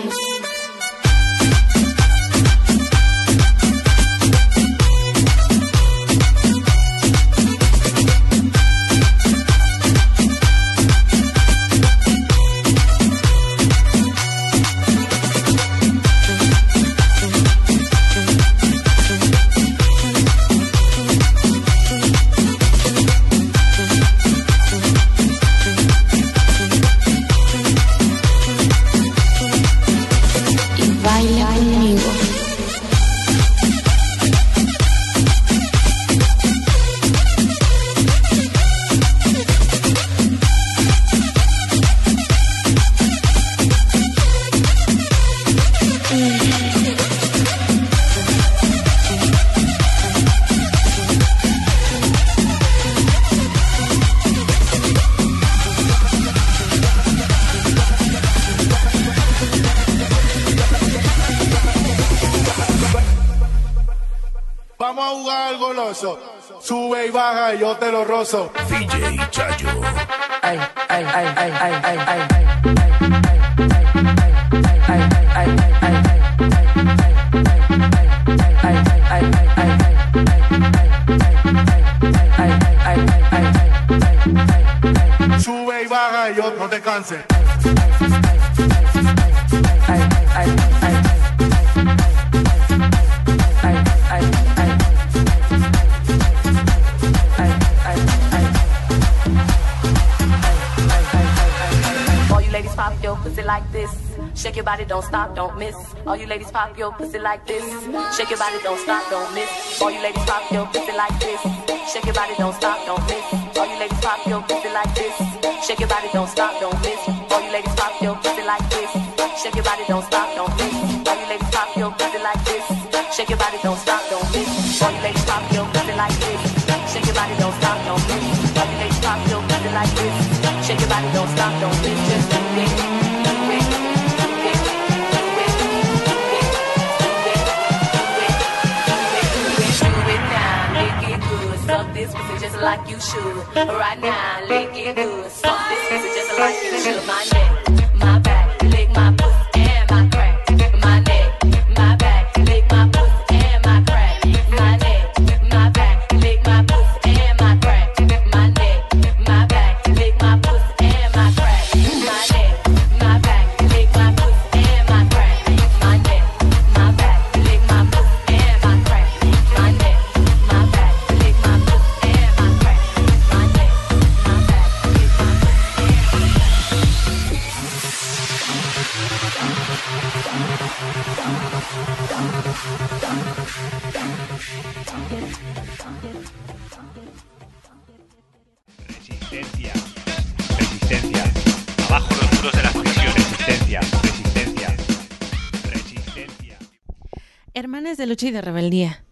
Vamos a jugar al goloso. Sube y baja y yo te lo rozo. DJ Chayo. Ay, ay, ay, ay, ay, ay, ay. Sube y baja y yo no te canses. Pop your pussy like this. Shake your body, don't stop, don't miss. All you ladies pop your pussy like this. Shake your body, don't stop, don't miss. All you ladies pop your pussy like this. Shake your body, don't stop, don't miss. All you ladies pop your pussy like this. Shake your body, don't stop, don't miss. All you ladies pop your pussy like this. Shake your body, don't stop, don't miss. All you ladies pop your pussy like this. Shake your body, don't stop, don't miss. All you ladies pop your pussy like this. Shake your body, don't stop, don't miss. All you ladies pop your pussy like this. Shake your body, don't stop, don't miss. Just do it. This pussy just like you should. Right now, lick it good. Suck this pussy just like you should. My neck, my back, lick my pussy and my crack. My neck, my back, lick my pussy and my crack. My neck, my back, lick my pussy and my crack. My neck, my back, lick my pussy and my crack. My neck, my back, lick my pussy and my crack. My neck, my back, lick my pussy and my crack. My Planes de lucha y de rebeldía.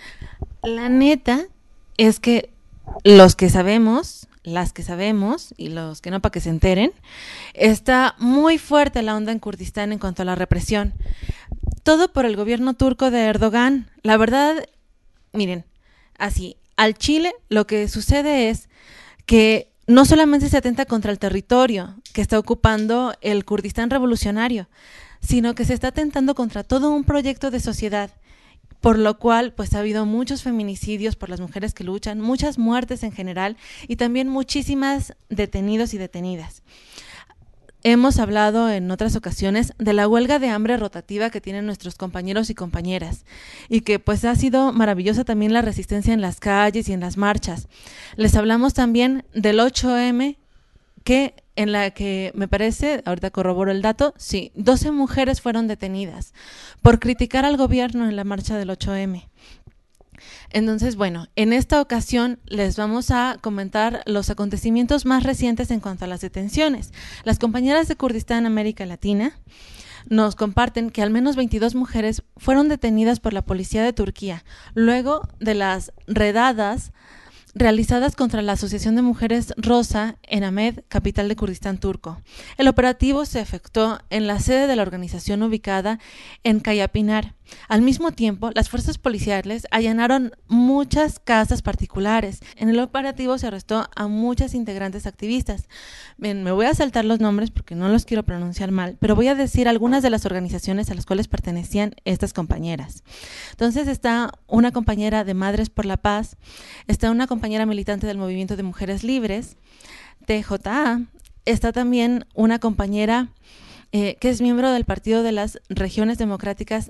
La neta es que los que sabemos, las que sabemos y los que no para que se enteren, está muy fuerte la onda en Kurdistán en cuanto a la represión. Todo por el gobierno turco de Erdogan. La verdad, miren, así, al Chile lo que sucede es que no solamente se atenta contra el territorio que está ocupando el Kurdistán revolucionario, sino que se está atentando contra todo un proyecto de sociedad, por lo cual pues ha habido muchos feminicidios por las mujeres que luchan, muchas muertes en general y también muchísimas detenidos y detenidas. Hemos hablado en otras ocasiones de la huelga de hambre rotativa que tienen nuestros compañeros y compañeras y que pues ha sido maravillosa también la resistencia en las calles y en las marchas. Les hablamos también del 8M, en la que me parece, ahorita corroboro el dato, sí, 12 mujeres fueron detenidas por criticar al gobierno en la marcha del 8M. Entonces, bueno, en esta ocasión les vamos a comentar los acontecimientos más recientes en cuanto a las detenciones. Las compañeras de Kurdistán América Latina nos comparten que al menos 22 mujeres fueron detenidas por la policía de Turquía luego de las redadas realizadas contra la Asociación de Mujeres Rosa en Ahmed, capital de Kurdistán turco. El operativo se efectuó en la sede de la organización ubicada en Kayapinar. Al mismo tiempo, las fuerzas policiales allanaron muchas casas particulares. En el operativo se arrestó a muchas integrantes activistas. Bien, me voy a saltar los nombres porque no los quiero pronunciar mal, pero voy a decir algunas de las organizaciones a las cuales pertenecían estas compañeras. Entonces está una compañera de Madres por la Paz, está una compañera militante del Movimiento de Mujeres Libres, TJA, está también una compañera que es miembro del Partido de las Regiones Democráticas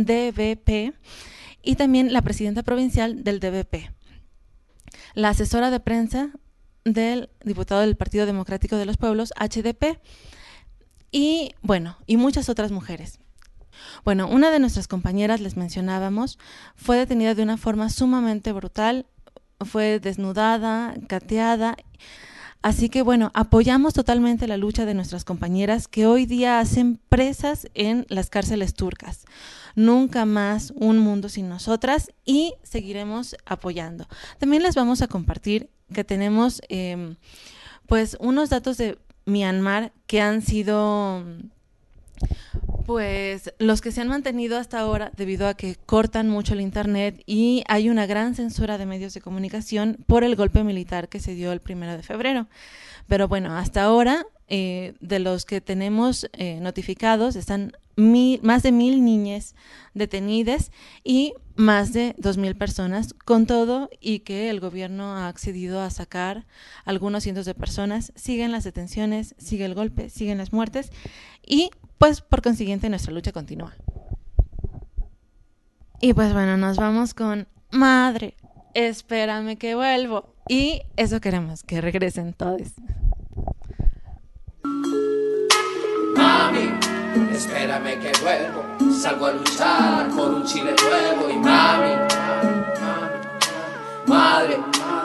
DVP y también la presidenta provincial del DVP, la asesora de prensa del diputado del Partido Democrático de los Pueblos, HDP, y bueno, y muchas otras mujeres. Bueno, una de nuestras compañeras, les mencionábamos, fue detenida de una forma sumamente brutal, fue desnudada, cateada. Así que bueno, apoyamos totalmente la lucha de nuestras compañeras que hoy día hacen presas en las cárceles turcas. Nunca más un mundo sin nosotras y seguiremos apoyando. También les vamos a compartir que tenemos pues unos datos de Myanmar que han sido pues los que se han mantenido hasta ahora debido a que cortan mucho el internet y hay una gran censura de medios de comunicación por el golpe militar que se dio el 1 de febrero. Pero bueno, hasta ahora de los que tenemos notificados están más de 1,000 niñas detenidas y más de 2,000 personas, con todo y que el gobierno ha accedido a sacar algunos cientos de personas. Siguen las detenciones, sigue el golpe, siguen las muertes y pues por consiguiente nuestra lucha continúa. Y pues bueno, nos vamos con Madre, espérame que vuelvo. Y eso queremos, que regresen todos. Mami, espérame que vuelvo. Salgo a luchar por un Chile nuevo. Y mami, madre,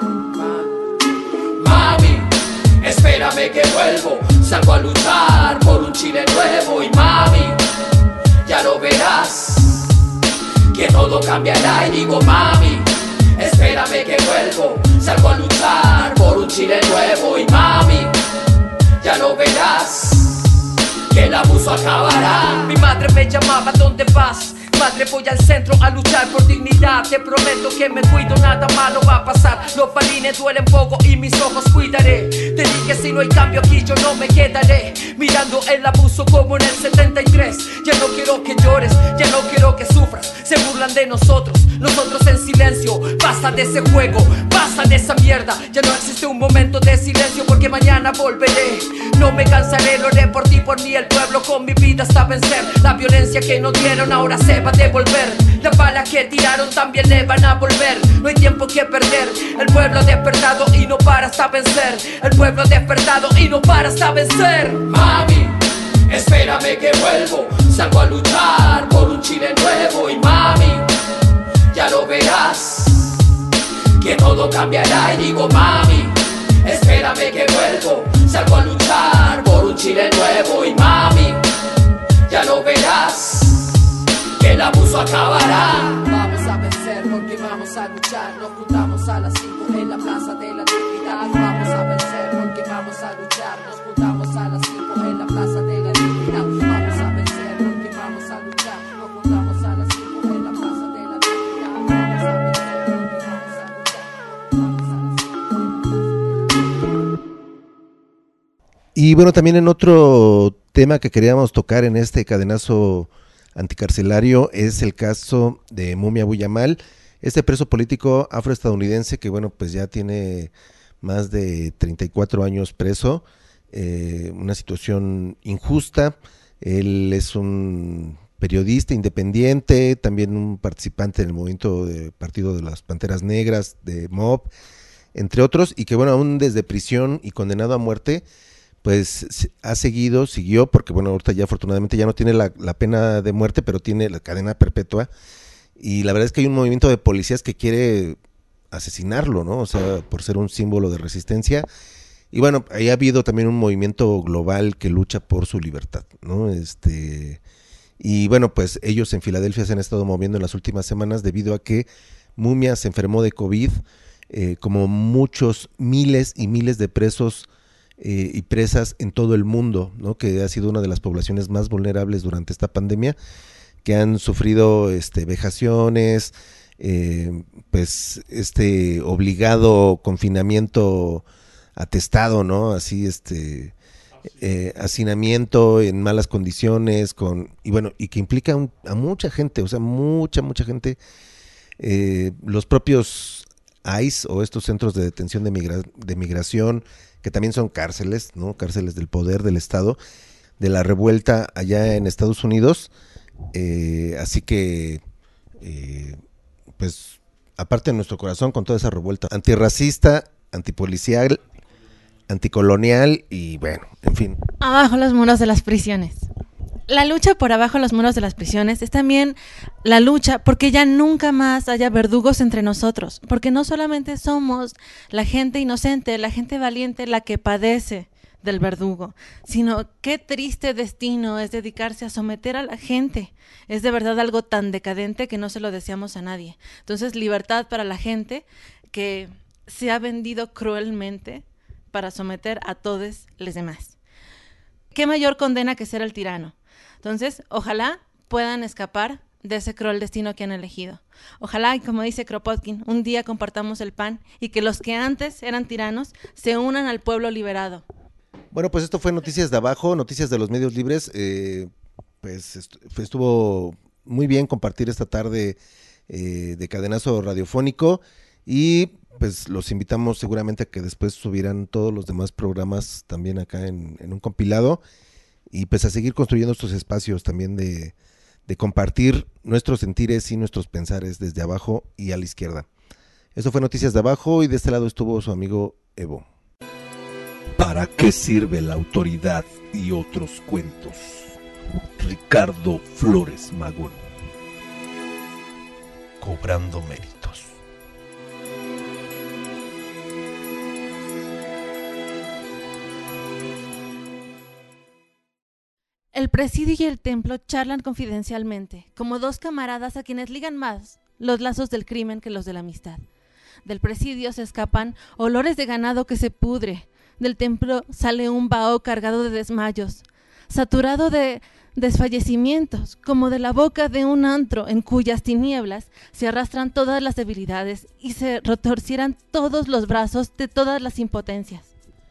mami, espérame que vuelvo. Salgo a luchar por un Chile nuevo. Y mami, ya lo verás, que todo cambiará. Y digo mami, espérame que vuelvo. Salgo a luchar por un Chile nuevo. Y mami, ya lo verás, que el abuso acabará. Mi madre me llamaba, ¿dónde vas? Madre, voy al centro a luchar por dignidad. Te prometo que me cuido, nada malo va a pasar. Los balines duelen poco y mis ojos cuidaré. Te dije si no hay cambio aquí yo no me quedaré mirando el abuso como en el 73. Ya no quiero que llores, ya no quiero que sufras. Se burlan de nosotros, nosotros en silencio. Basta de ese juego, basta de esa mierda. Ya no existe un momento de silencio porque mañana volveré. No me cansaré, lo haré por ti, por mí, el pueblo, con mi vida hasta vencer. La violencia que nos dieron ahora se va a devolver. Las balas que tiraron también le van a volver. No hay tiempo que perder. El pueblo ha despertado y no para hasta vencer. El pueblo ha despertado y no para hasta vencer. Mami, espérame que vuelvo. Salgo a luchar por un Chile nuevo. Y mami, ya lo verás, que todo cambiará. Y digo mami, espérame que vuelvo. Salgo a luchar por un Chile nuevo. Y mami, ya lo verás, que el abuso acabará. Vamos a vencer porque vamos a luchar. Nos juntamos a las 5 en la Plaza de la Dignidad. Vamos a vencer porque vamos a luchar. Nos juntamos a las 5 en la Plaza de la Dignidad. Vamos a vencer porque vamos a luchar. Nos juntamos a las 5 en la Plaza de la Dignidad. Vamos a vencer porque vamos a luchar. Y bueno, también en otro tema que queríamos tocar en este cadenazo anticarcelario es el caso de Mumia Abu Jamal, este preso político afroestadounidense que bueno, pues ya tiene más de 34 años preso, una situación injusta. Él es un periodista independiente, también un participante en el movimiento de Partido de las Panteras Negras, de MOB, entre otros, y que bueno, aún desde prisión y condenado a muerte, pues siguió, porque bueno, ahorita ya afortunadamente ya no tiene la pena de muerte, pero tiene la cadena perpetua, y la verdad es que hay un movimiento de policías que quiere asesinarlo, ¿no? O sea, por ser un símbolo de resistencia, y bueno, ahí ha habido también un movimiento global que lucha por su libertad, ¿no? Y bueno, pues ellos en Filadelfia se han estado moviendo en las últimas semanas debido a que Mumia se enfermó de COVID, como muchos miles y miles de presos y presas en todo el mundo, ¿no? Que ha sido una de las poblaciones más vulnerables durante esta pandemia, que han sufrido vejaciones, pues obligado confinamiento atestado, ¿no? Así hacinamiento en malas condiciones, y bueno, y que implica a mucha gente, o sea, mucha gente. Los propios ICE o estos centros de detención de migración, que también son cárceles, ¿no? Cárceles del poder del Estado, de la revuelta allá en Estados Unidos. Así que, pues, aparte de nuestro corazón con toda esa revuelta antirracista, antipolicial, anticolonial y bueno, en fin. Abajo los muros de las prisiones. La lucha por abajo los muros de las prisiones es también la lucha porque ya nunca más haya verdugos entre nosotros, porque no solamente somos la gente inocente, la gente valiente la que padece del verdugo, sino qué triste destino es dedicarse a someter a la gente. Es de verdad algo tan decadente que no se lo deseamos a nadie. Entonces, libertad para la gente que se ha vendido cruelmente para someter a todos los demás. ¿Qué mayor condena que ser el tirano? Entonces, ojalá puedan escapar de ese cruel destino que han elegido. Ojalá, y como dice Kropotkin, un día compartamos el pan y que los que antes eran tiranos se unan al pueblo liberado. Bueno, pues esto fue Noticias de Abajo, Noticias de los Medios Libres. Pues estuvo muy bien compartir esta tarde de cadenazo radiofónico y pues los invitamos seguramente a que después subirán todos los demás programas también acá en un compilado. Y pues a seguir construyendo estos espacios también de compartir nuestros sentires y nuestros pensares desde abajo y a la izquierda. Eso fue Noticias de Abajo y de este lado estuvo su amigo Evo. ¿Para qué sirve la autoridad y otros cuentos? Ricardo Flores Magón. Cobrando méritos. El presidio y el templo charlan confidencialmente, como dos camaradas a quienes ligan más los lazos del crimen que los de la amistad. Del presidio se escapan olores de ganado que se pudre, del templo sale un vaho cargado de desmayos, saturado de desfallecimientos, como de la boca de un antro en cuyas tinieblas se arrastran todas las debilidades y se retorcieran todos los brazos de todas las impotencias.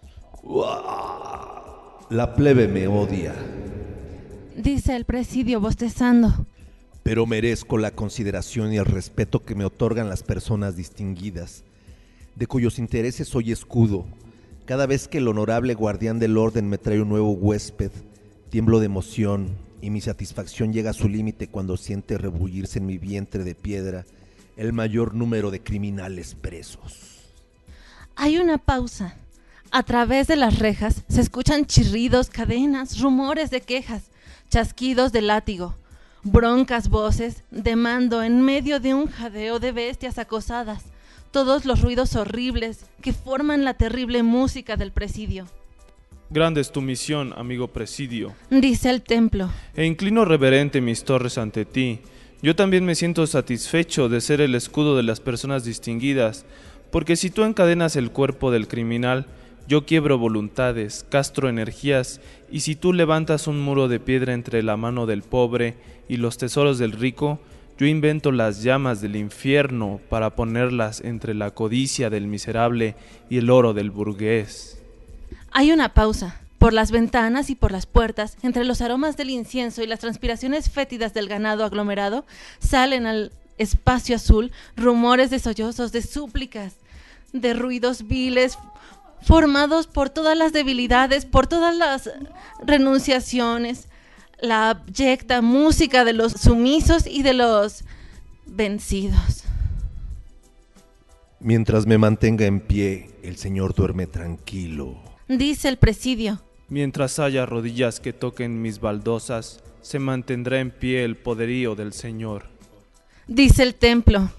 La plebe me odia, dice el presidio bostezando, pero merezco la consideración y el respeto que me otorgan las personas distinguidas, de cuyos intereses soy escudo. Cada vez que el honorable guardián del orden me trae un nuevo huésped, tiemblo de emoción y mi satisfacción llega a su límite cuando siente rebullirse en mi vientre de piedra el mayor número de criminales presos. Hay una pausa. A través de las rejas se escuchan chirridos, cadenas, rumores de quejas, chasquidos de látigo, broncas voces de mando en medio de un jadeo de bestias acosadas, todos los ruidos horribles que forman la terrible música del presidio. Grande es tu misión, amigo presidio, dice el templo, e inclino reverente mis torres ante ti, Yo también me siento satisfecho de ser el escudo de las personas distinguidas, porque si tú encadenas el cuerpo del criminal, yo quiebro voluntades, castro energías, y si tú levantas un muro de piedra entre la mano del pobre y los tesoros del rico, yo invento las llamas del infierno para ponerlas entre la codicia del miserable y el oro del burgués. Hay una pausa. Por las ventanas y por las puertas, entre los aromas del incienso y las transpiraciones fétidas del ganado aglomerado, salen al espacio azul rumores de sollozos, de súplicas, de ruidos viles, formados por todas las debilidades, por todas las renunciaciones, la abyecta música de los sumisos y de los vencidos. Mientras me mantenga en pie, el Señor duerme tranquilo, dice el presidio. Mientras haya rodillas que toquen mis baldosas, se mantendrá en pie el poderío del Señor, dice el templo.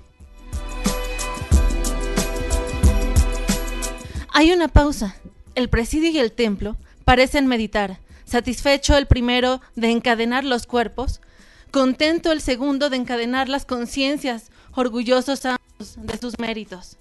Hay una pausa. El presidio y el templo parecen meditar, satisfecho el primero de encadenar los cuerpos, contento el segundo de encadenar las conciencias, orgullosos ambos de sus méritos.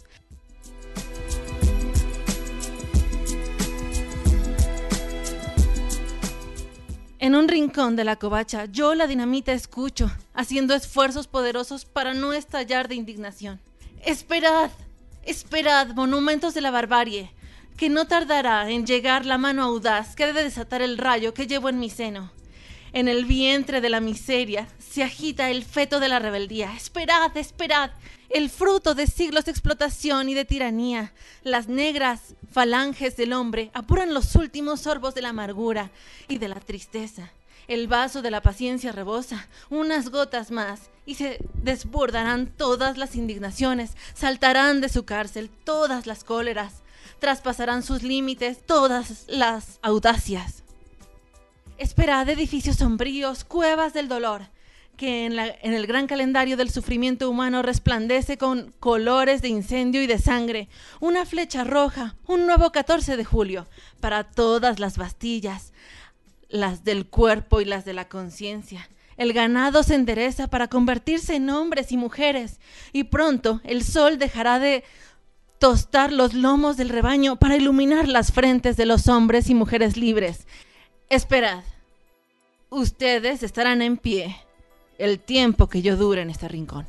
En un rincón de la covacha, yo la dinamita escucho, haciendo esfuerzos poderosos para no estallar de indignación. ¡Esperad! ¡Esperad, monumentos de la barbarie! Que no tardará en llegar la mano audaz que ha de desatar el rayo que llevo en mi seno. En el vientre de la miseria se agita el feto de la rebeldía. ¡Esperad, esperad! El fruto de siglos de explotación y de tiranía. Las negras falanges del hombre apuran los últimos sorbos de la amargura y de la tristeza. El vaso de la paciencia rebosa, unas gotas más, y se desbordarán todas las indignaciones, saltarán de su cárcel todas las cóleras, traspasarán sus límites todas las audacias. Esperad edificios sombríos, cuevas del dolor, que en el gran calendario del sufrimiento humano resplandece con colores de incendio y de sangre, una flecha roja, un nuevo 14 de julio, para todas las Bastillas, las del cuerpo y las de la conciencia. El ganado se endereza para convertirse en hombres y mujeres, y pronto el sol dejará de tostar los lomos del rebaño para iluminar las frentes de los hombres y mujeres libres. Esperad, ustedes estarán en pie el tiempo que yo dure en este rincón.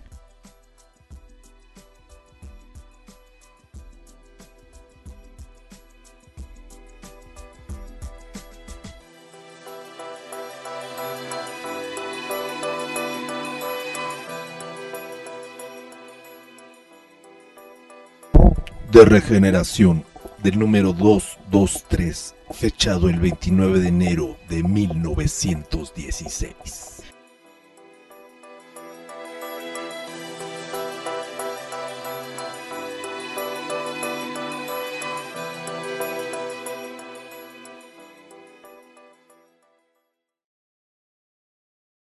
De Regeneración, del número 223, fechado el 29 de enero de 1916.